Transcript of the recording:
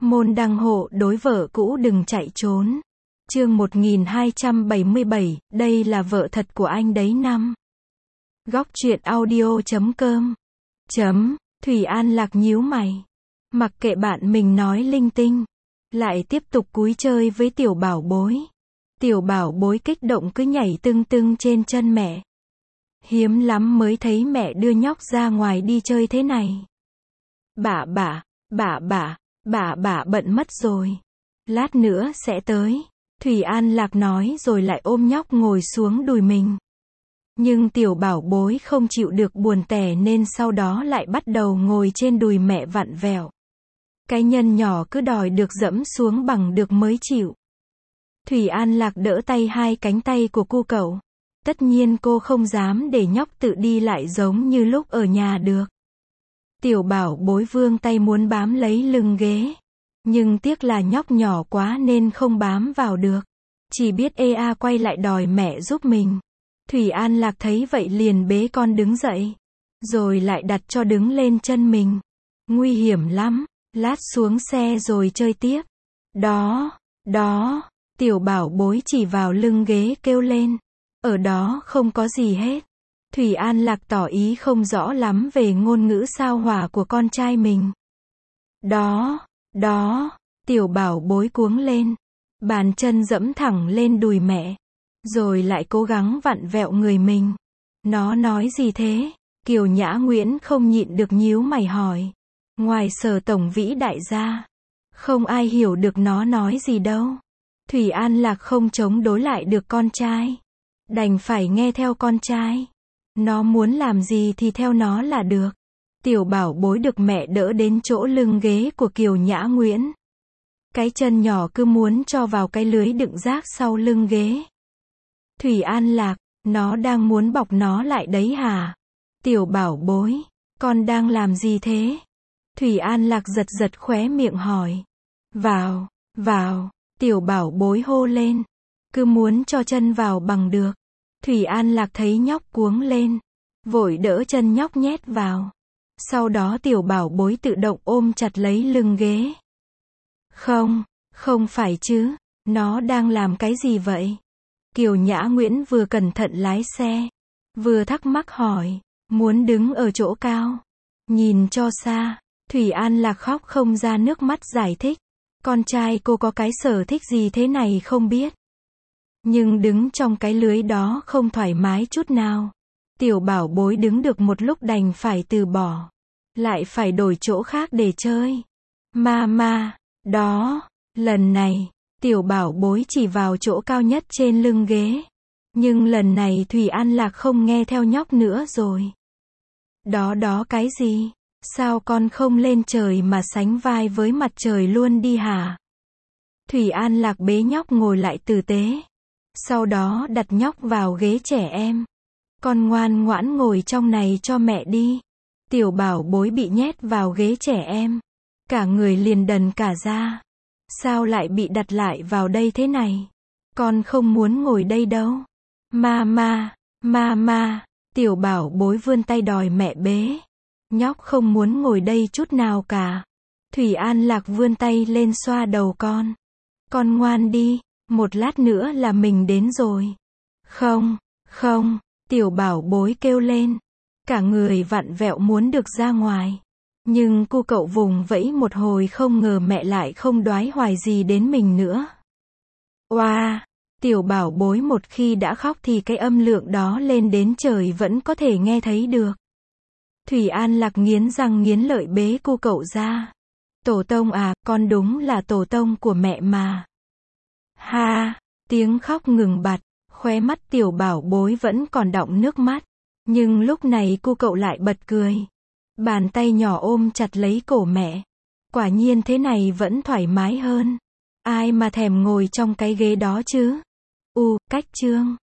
Môn đăng hộ đối vợ cũ đừng chạy trốn. Chương 1277, đây là vợ thật của anh đấy năm. Góc truyện audio.com. Thủy An Lạc nhíu mày. Mặc kệ bạn mình nói linh tinh. Lại tiếp tục cúi chơi với tiểu bảo bối. Tiểu bảo bối kích động cứ nhảy tưng tưng trên chân mẹ. Hiếm lắm mới thấy mẹ đưa nhóc ra ngoài đi chơi thế này. Bà bận mất rồi. Lát nữa sẽ tới. Thủy An Lạc nói rồi lại ôm nhóc ngồi xuống đùi mình. Nhưng tiểu bảo bối không chịu được buồn tẻ nên sau đó lại bắt đầu ngồi trên đùi mẹ vặn vẹo. Cái nhân nhỏ cứ đòi được dẫm xuống bằng được mới chịu. Thủy An Lạc đỡ tay hai cánh tay của cu cậu. Tất nhiên cô không dám để nhóc tự đi lại giống như lúc ở nhà được. Tiểu bảo bối vươn tay muốn bám lấy lưng ghế. Nhưng tiếc là nhóc nhỏ quá nên không bám vào được. Chỉ biết quay lại đòi mẹ giúp mình. Thủy An Lạc thấy vậy liền bế con đứng dậy. Rồi lại đặt cho đứng lên chân mình. Nguy hiểm lắm. Lát xuống xe rồi chơi tiếp. Đó. Tiểu bảo bối chỉ vào lưng ghế kêu lên. Ở đó không có gì hết. Thủy An Lạc tỏ ý không rõ lắm về ngôn ngữ sao hỏa của con trai mình. Đó. Tiểu bảo bối cuống lên. Bàn chân dẫm thẳng lên đùi mẹ. Rồi lại cố gắng vặn vẹo người mình. Nó nói gì thế? Kiều Nhã Nguyễn không nhịn được nhíu mày hỏi. Ngoài Sở tổng vĩ đại gia. Không ai hiểu được nó nói gì đâu. Thủy An Lạc không chống đối lại được con trai. Đành phải nghe theo con trai. Nó muốn làm gì thì theo nó là được. Tiểu bảo bối được mẹ đỡ đến chỗ lưng ghế của Kiều Nhã Nguyễn. Cái chân nhỏ cứ muốn cho vào cái lưới đựng rác sau lưng ghế. Thủy An Lạc, nó đang muốn bọc nó lại đấy hả? Tiểu bảo bối, con đang làm gì thế? Thủy An Lạc giật khóe miệng hỏi. Vào, tiểu bảo bối hô lên. Cứ muốn cho chân vào bằng được. Thủy An Lạc thấy nhóc cuống lên. Vội đỡ chân nhóc nhét vào. Sau đó tiểu bảo bối tự động ôm chặt lấy lưng ghế. Không phải chứ. Nó đang làm cái gì vậy? Kiều Nhã Nguyễn vừa cẩn thận lái xe. Vừa thắc mắc hỏi. Muốn đứng ở chỗ cao. Nhìn cho xa. Thủy An Lạc khóc không ra nước mắt giải thích. Con trai cô có cái sở thích gì thế này không biết. Nhưng đứng trong cái lưới đó không thoải mái chút nào. Tiểu bảo bối đứng được một lúc đành phải từ bỏ. Lại phải đổi chỗ khác để chơi. Đó. Lần này, tiểu bảo bối chỉ vào chỗ cao nhất trên lưng ghế. Nhưng lần này Thủy An Lạc không nghe theo nhóc nữa rồi. Đó cái gì? Sao con không lên trời mà sánh vai với mặt trời luôn đi hả? Thủy An Lạc bế nhóc ngồi lại tử tế. Sau đó đặt nhóc vào ghế trẻ em. Con ngoan ngoãn ngồi trong này cho mẹ đi. Tiểu bảo bối bị nhét vào ghế trẻ em. Cả người liền đần cả ra. Sao lại bị đặt lại vào đây thế này? Con không muốn ngồi đây đâu. Mama. Tiểu bảo bối vươn tay đòi mẹ bế. Nhóc không muốn ngồi đây chút nào cả. Thủy An Lạc vươn tay lên xoa đầu con. Con ngoan đi, một lát nữa là mình đến rồi. Không. Tiểu bảo bối kêu lên. Cả người vặn vẹo muốn được ra ngoài. Nhưng cu cậu vùng vẫy một hồi không ngờ mẹ lại không đoái hoài gì đến mình nữa. Tiểu bảo bối một khi đã khóc thì cái âm lượng đó lên đến trời vẫn có thể nghe thấy được. Thủy An Lạc nghiến răng nghiến lợi bế cu cậu ra. Tổ tông à, con đúng là tổ tông của mẹ mà. Tiếng khóc ngừng bặt, khóe mắt tiểu bảo bối vẫn còn đọng nước mắt. Nhưng lúc này cu cậu lại bật cười. Bàn tay nhỏ ôm chặt lấy cổ mẹ. Quả nhiên thế này vẫn thoải mái hơn. Ai mà thèm ngồi trong cái ghế đó chứ? Cách chương.